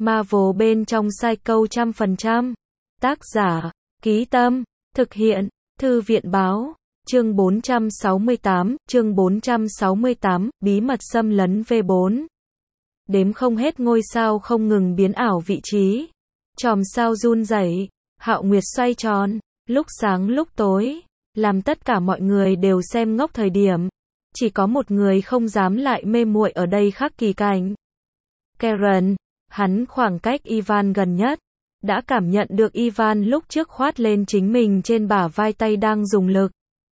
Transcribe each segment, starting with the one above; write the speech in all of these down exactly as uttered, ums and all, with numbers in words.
Marvel bên trong Psycho trăm phần trăm. Tác giả, Ký Tâm, thực hiện, Thư viện báo, chương bốn trăm sáu mươi tám, chương bốn trăm sáu mươi tám, bí mật xâm lấn V bốn. Đếm không hết ngôi sao không ngừng biến ảo vị trí. Chòm sao run rẩy, hạo nguyệt xoay tròn, lúc sáng lúc tối, làm tất cả mọi người đều xem ngốc thời điểm. Chỉ có một người không dám lại mê muội ở đây khắc kỳ cảnh. Karen, hắn khoảng cách Ivan gần nhất, đã cảm nhận được Ivan lúc trước khoát lên chính mình trên bả vai tay đang dùng lực.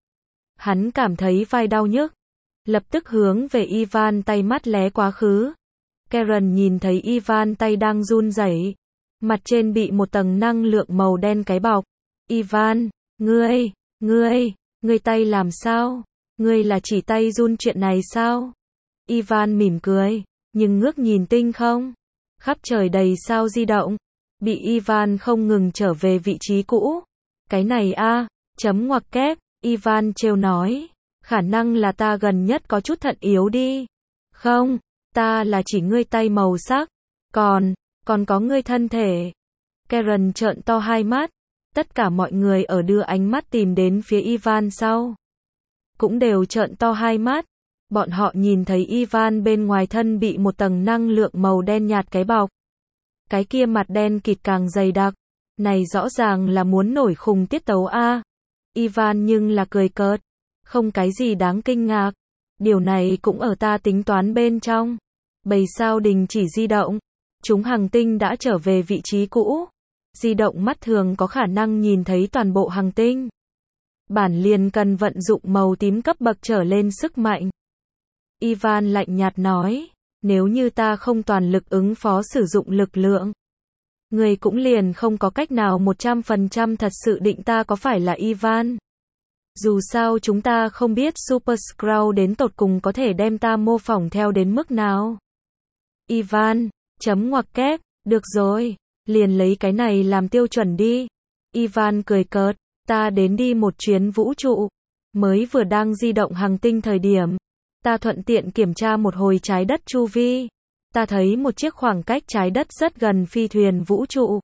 Hắn cảm thấy vai đau nhức, lập tức hướng về Ivan tay mắt lé quá khứ. Karen nhìn thấy Ivan tay đang run rẩy, mặt trên bị một tầng năng lượng màu đen cái bọc. Ivan, ngươi, ngươi, ngươi tay làm sao? Ngươi là chỉ tay run chuyện này sao? Ivan mỉm cười, nhưng ngước nhìn tinh không. Khắp trời đầy sao di động, bị Ivan không ngừng trở về vị trí cũ. Cái này a, chấm ngoặc kép, Ivan trêu nói, khả năng là ta gần nhất có chút thận yếu đi. Không, ta là chỉ ngươi tay màu sắc, còn, còn có ngươi thân thể. Karen trợn to hai mắt, tất cả mọi người ở đưa ánh mắt tìm đến phía Ivan sau. Cũng đều trợn to hai mắt, bọn họ nhìn thấy Ivan bên ngoài thân bị một tầng năng lượng màu đen nhạt cái bọc. Cái kia mặt đen kịt càng dày đặc, này rõ ràng là muốn nổi khùng tiết tấu a. Ivan nhưng là cười cợt, không cái gì đáng kinh ngạc, điều này cũng ở ta tính toán bên trong. Bầy sao đình chỉ di động, chúng hành tinh đã trở về vị trí cũ. Di động mắt thường có khả năng nhìn thấy toàn bộ hành tinh. Bản liền cần vận dụng màu tím cấp bậc trở lên sức mạnh. Ivan lạnh nhạt nói, nếu như ta không toàn lực ứng phó sử dụng lực lượng, người cũng liền không có cách nào một trăm phần trăm thật sự định ta có phải là Ivan. Dù sao chúng ta không biết Super Skrull đến tột cùng có thể đem ta mô phỏng theo đến mức nào. Ivan, chấm ngoặc kép, được rồi, liền lấy cái này làm tiêu chuẩn đi. Ivan cười cợt, ta đến đi một chuyến vũ trụ, mới vừa đang di động hành tinh thời điểm. Ta thuận tiện kiểm tra một hồi trái đất chu vi. Ta thấy một chiếc khoảng cách trái đất rất gần phi thuyền vũ trụ.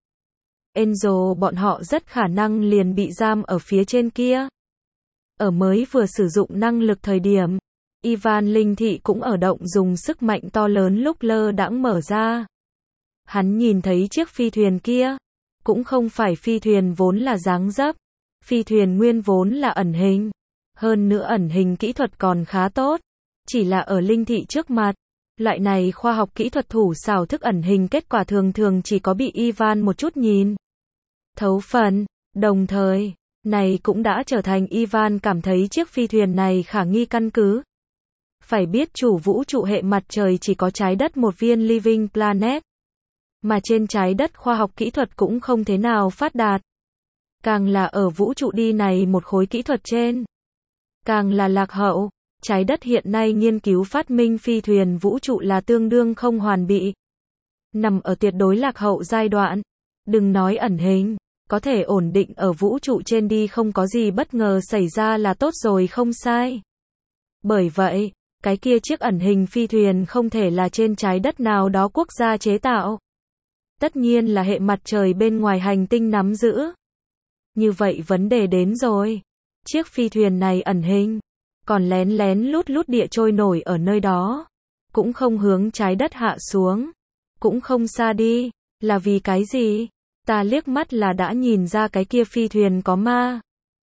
Angel bọn họ rất khả năng liền bị giam ở phía trên kia. Ở mới vừa sử dụng năng lực thời điểm, Ivan linh thị cũng ở động dùng sức mạnh to lớn lúc lơ đãng mở ra. Hắn nhìn thấy chiếc phi thuyền kia, cũng không phải phi thuyền vốn là dáng dấp. Phi thuyền nguyên vốn là ẩn hình. Hơn nữa ẩn hình kỹ thuật còn khá tốt. Chỉ là ở linh thị trước mặt, loại này khoa học kỹ thuật thủ xảo thức ẩn hình kết quả thường thường chỉ có bị Ivan một chút nhìn thấu phần, đồng thời, này cũng đã trở thành Ivan cảm thấy chiếc phi thuyền này khả nghi căn cứ. Phải biết chủ vũ trụ hệ mặt trời chỉ có trái đất một viên living planet, mà trên trái đất khoa học kỹ thuật cũng không thế nào phát đạt. Càng là ở vũ trụ đi này một khối kỹ thuật trên, càng là lạc hậu. Trái đất hiện nay nghiên cứu phát minh phi thuyền vũ trụ là tương đương không hoàn bị. Nằm ở tuyệt đối lạc hậu giai đoạn. Đừng nói ẩn hình, có thể ổn định ở vũ trụ trên đi không có gì bất ngờ xảy ra là tốt rồi không sai. Bởi vậy, cái kia chiếc ẩn hình phi thuyền không thể là trên trái đất nào đó quốc gia chế tạo. Tất nhiên là hệ mặt trời bên ngoài hành tinh nắm giữ. Như vậy vấn đề đến rồi. Chiếc phi thuyền này ẩn hình, còn lén lén lút lút địa trôi nổi ở nơi đó, cũng không hướng trái đất hạ xuống, cũng không xa đi, là vì cái gì? Ta liếc mắt là đã nhìn ra cái kia phi thuyền có ma.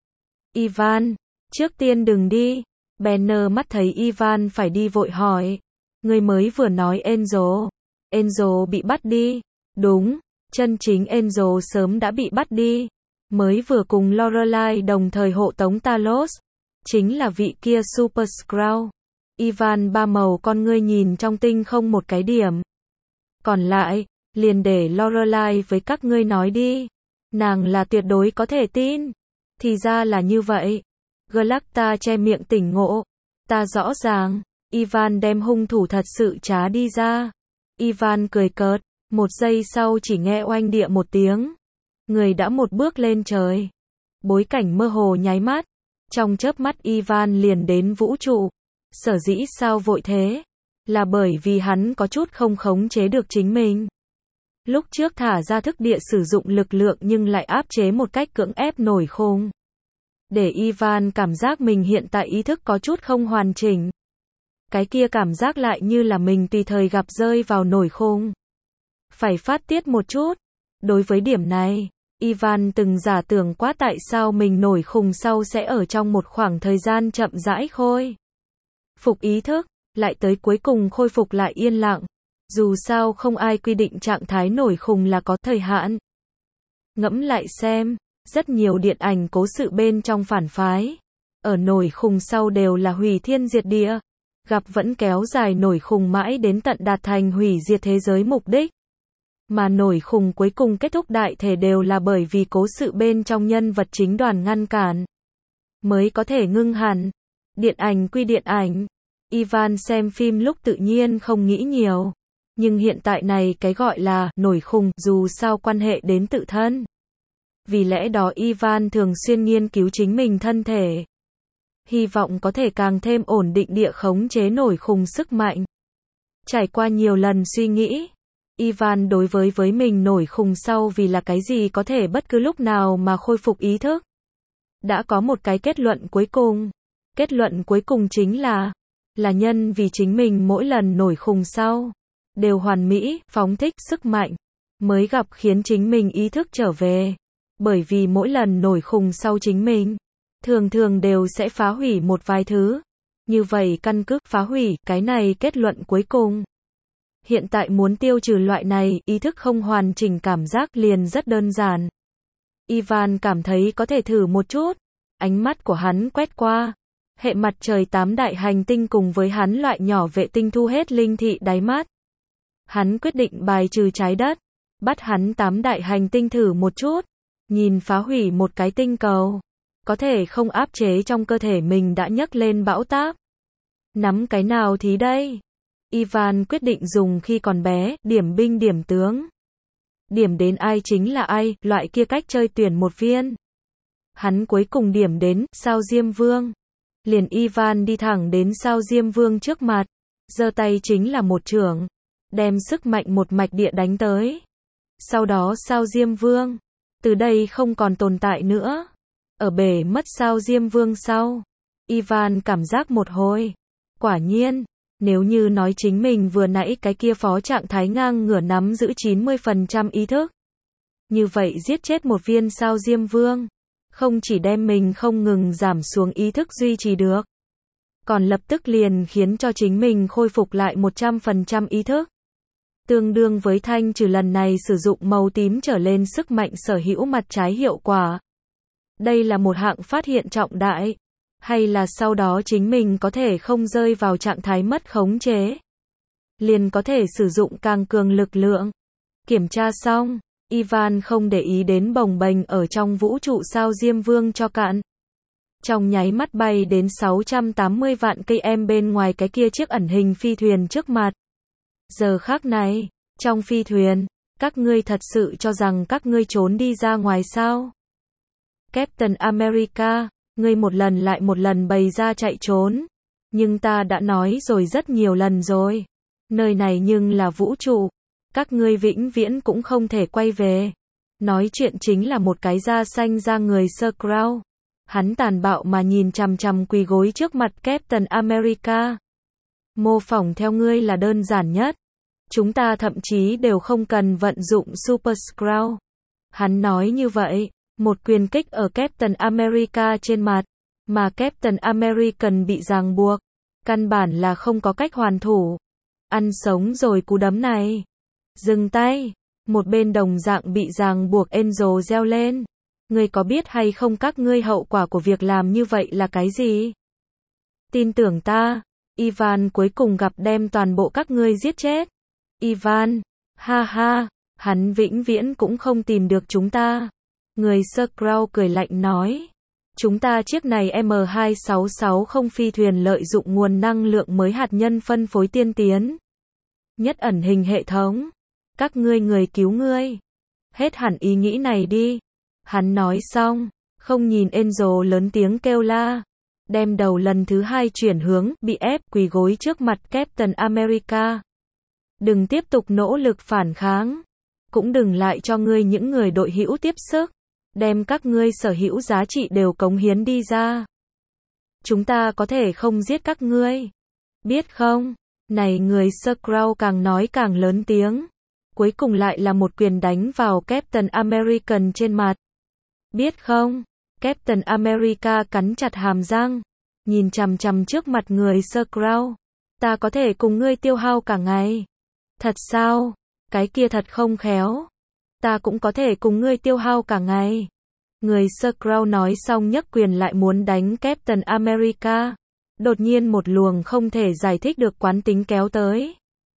Ivan, trước tiên đừng đi. Banner mắt thấy Ivan phải đi vội hỏi, người mới vừa nói Angel, Angel bị bắt đi. Đúng, chân chính Angel sớm đã bị bắt đi, mới vừa cùng Lorelai đồng thời hộ tống Talos. Chính là vị kia Super Skrull. Ivan ba màu con ngươi nhìn trong tinh không một cái điểm. Còn lại, liền để Lorelai với các ngươi nói đi. Nàng là tuyệt đối có thể tin. Thì ra là như vậy. Galacta che miệng tỉnh ngộ. Ta rõ ràng. Ivan đem hung thủ thật sự trá đi ra. Ivan cười cợt. Một giây sau chỉ nghe oanh địa một tiếng. Người đã một bước lên trời. Bối cảnh mơ hồ nháy mắt. Trong chớp mắt Ivan liền đến vũ trụ. Sở dĩ sao vội thế? Là bởi vì hắn có chút không khống chế được chính mình. Lúc trước thả ra thức địa sử dụng lực lượng nhưng lại áp chế một cách cưỡng ép nổi khùng. Để Ivan cảm giác mình hiện tại ý thức có chút không hoàn chỉnh. Cái kia cảm giác lại như là mình tùy thời gặp rơi vào nổi khùng. Phải phát tiết một chút. Đối với điểm này, Ivan từng giả tưởng quá tại sao mình nổi khùng sau sẽ ở trong một khoảng thời gian chậm rãi khôi phục ý thức, lại tới cuối cùng khôi phục lại yên lặng. Dù sao không ai quy định trạng thái nổi khùng là có thời hạn. Ngẫm lại xem, rất nhiều điện ảnh cố sự bên trong phản phái, ở nổi khùng sau đều là hủy thiên diệt địa, gặp vẫn kéo dài nổi khùng mãi đến tận đạt thành hủy diệt thế giới mục đích. Mà nổi khùng cuối cùng kết thúc đại thể đều là bởi vì cố sự bên trong nhân vật chính đoàn ngăn cản, mới có thể ngưng hẳn. Điện ảnh quy điện ảnh, Ivan xem phim lúc tự nhiên không nghĩ nhiều. Nhưng hiện tại này cái gọi là nổi khùng dù sao quan hệ đến tự thân. Vì lẽ đó Ivan thường xuyên nghiên cứu chính mình thân thể. Hy vọng có thể càng thêm ổn định địa khống chế nổi khùng sức mạnh. Trải qua nhiều lần suy nghĩ, Ivan đối với với mình nổi khùng sau vì là cái gì có thể bất cứ lúc nào mà khôi phục ý thức. Đã có một cái kết luận cuối cùng. Kết luận cuối cùng chính là, là nhân vì chính mình mỗi lần nổi khùng sau, đều hoàn mỹ, phóng thích sức mạnh, mới gặp khiến chính mình ý thức trở về. Bởi vì mỗi lần nổi khùng sau chính mình, thường thường đều sẽ phá hủy một vài thứ. Như vậy căn cứ phá hủy, cái này kết luận cuối cùng. Hiện tại muốn tiêu trừ loại này, ý thức không hoàn chỉnh cảm giác liền rất đơn giản. Ivan cảm thấy có thể thử một chút. Ánh mắt của hắn quét qua. Hệ mặt trời tám đại hành tinh cùng với hắn loại nhỏ vệ tinh thu hết linh thị đáy mắt. Hắn quyết định bài trừ trái đất. Bắt hắn tám đại hành tinh thử một chút. Nhìn phá hủy một cái tinh cầu. Có thể không áp chế trong cơ thể mình đã nhấc lên bão táp. Nắm cái nào thí đây? Ivan quyết định dùng khi còn bé, điểm binh điểm tướng. Điểm đến ai chính là ai, loại kia cách chơi tuyển một viên. Hắn cuối cùng điểm đến, sao Diêm Vương. Liền Ivan đi thẳng đến sao Diêm Vương trước mặt. Giơ tay chính là một chưởng. Đem sức mạnh một mạch địa đánh tới. Sau đó sao Diêm Vương. Từ đây không còn tồn tại nữa. Ở bể mất sao Diêm Vương sau. Ivan cảm giác một hồi. Quả nhiên. Nếu như nói chính mình vừa nãy cái kia phó trạng thái ngang ngửa nắm giữ chín mươi phần trăm ý thức. Như vậy giết chết một viên sao Diêm Vương. Không chỉ đem mình không ngừng giảm xuống ý thức duy trì được. Còn lập tức liền khiến cho chính mình khôi phục lại một trăm phần trăm ý thức. Tương đương với thanh trừ lần này sử dụng màu tím trở lên sức mạnh sở hữu mặt trái hiệu quả. Đây là một hạng phát hiện trọng đại. Hay là sau đó chính mình có thể không rơi vào trạng thái mất khống chế. Liền có thể sử dụng càng cường lực lượng. Kiểm tra xong, Ivan không để ý đến bồng bềnh ở trong vũ trụ sao Diêm Vương cho cạn. Trong nháy mắt bay đến sáu trăm tám mươi vạn cây em bên ngoài cái kia chiếc ẩn hình phi thuyền trước mặt. Giờ khắc này, trong phi thuyền, các ngươi thật sự cho rằng các ngươi trốn đi ra ngoài sao? Captain America, ngươi một lần lại một lần bày ra chạy trốn. Nhưng ta đã nói rồi rất nhiều lần rồi. Nơi này nhưng là vũ trụ. Các ngươi vĩnh viễn cũng không thể quay về. Nói chuyện chính là một cái da xanh da người Skrull. Hắn tàn bạo mà nhìn chằm chằm quỳ gối trước mặt Captain America. Mô phỏng theo ngươi là đơn giản nhất. Chúng ta thậm chí đều không cần vận dụng Super Skrull. Hắn nói như vậy. Một quyền kích ở Captain America trên mặt, mà Captain American bị ràng buộc, căn bản là không có cách hoàn thủ. Ăn sống rồi cú đấm này. Dừng tay. Một bên đồng dạng bị ràng buộc Angel reo lên. Ngươi có biết hay không các ngươi hậu quả của việc làm như vậy là cái gì? Tin tưởng ta. Ivan cuối cùng gặp đem toàn bộ các ngươi giết chết. Ivan. Ha ha. Hắn vĩnh viễn cũng không tìm được chúng ta. Người Skrull cười lạnh nói. Chúng ta chiếc này M hai sáu sáu không phi thuyền lợi dụng nguồn năng lượng mới hạt nhân phân phối tiên tiến. Nhất ẩn hình hệ thống. Các ngươi người cứu ngươi. Hết hẳn ý nghĩ này đi. Hắn nói xong. Không nhìn Angel lớn tiếng kêu la. Đem đầu lần thứ hai chuyển hướng, bị ép, quỳ gối trước mặt Captain America. Đừng tiếp tục nỗ lực phản kháng. cũng đừng lại cho ngươi những người đội hữu tiếp sức, đem các ngươi sở hữu giá trị đều cống hiến đi ra. Chúng ta có thể không giết các ngươi. Biết không? Này người Skrull càng nói càng lớn tiếng. Cuối cùng lại là một quyền đánh vào Captain American trên mặt. Biết không? Captain America cắn chặt hàm răng, nhìn chằm chằm trước mặt người Skrull. Ta có thể cùng ngươi tiêu hao cả ngày. Thật sao? Cái kia thật không khéo. Ta cũng có thể cùng ngươi tiêu hao cả ngày. Người Skrull nói xong nhấc quyền lại muốn đánh Captain America. Đột nhiên một luồng không thể giải thích được quán tính kéo tới.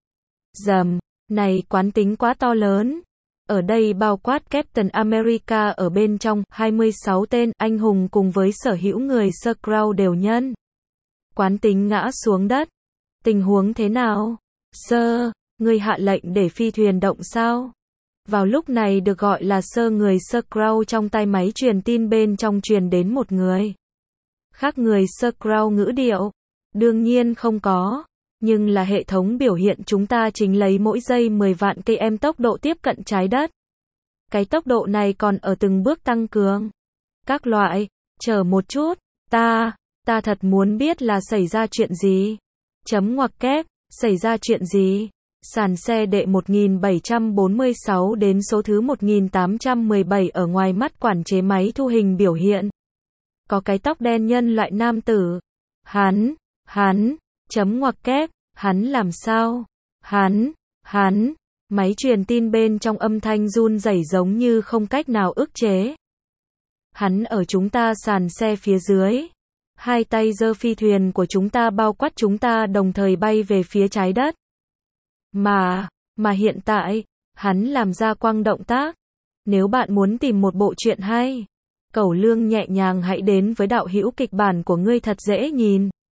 Dầm, này quán tính quá to lớn. Ở đây bao quát Captain America ở bên trong, hai mươi sáu tên anh hùng cùng với sở hữu người Skrull đều nhân. Quán tính ngã xuống đất. Tình huống thế nào? Sơ, người hạ lệnh để phi thuyền động sao? Vào lúc này được gọi là sơ người Skrull trong tay máy truyền tin bên trong truyền đến một người. Khác người Skrull ngữ điệu. Đương nhiên không có. Nhưng là hệ thống biểu hiện chúng ta chính lấy mỗi giây mười vạn cây em tốc độ tiếp cận trái đất. Cái tốc độ này còn ở từng bước tăng cường. Các loại, chờ một chút, ta, ta thật muốn biết là xảy ra chuyện gì. Chấm ngoặc kép, xảy ra chuyện gì? Sàn xe đệ một nghìn bảy trăm bốn mươi sáu đến số thứ một nghìn tám trăm mười bảy ở ngoài mắt quản chế máy thu hình biểu hiện. Có cái tóc đen nhân loại nam tử. Hắn, hắn, chấm ngoặc kép, hắn làm sao? Hắn, hắn, máy truyền tin bên trong âm thanh run rẩy giống như không cách nào ức chế. Hắn ở chúng ta sàn xe phía dưới. Hai tay giơ phi thuyền của chúng ta bao quát chúng ta đồng thời bay về phía trái đất. Mà, mà hiện tại, hắn làm ra quang động tác. Nếu bạn muốn tìm một bộ truyện hay, Cẩu Lương nhẹ nhàng hãy đến với đạo hữu kịch bản của ngươi thật dễ nhìn.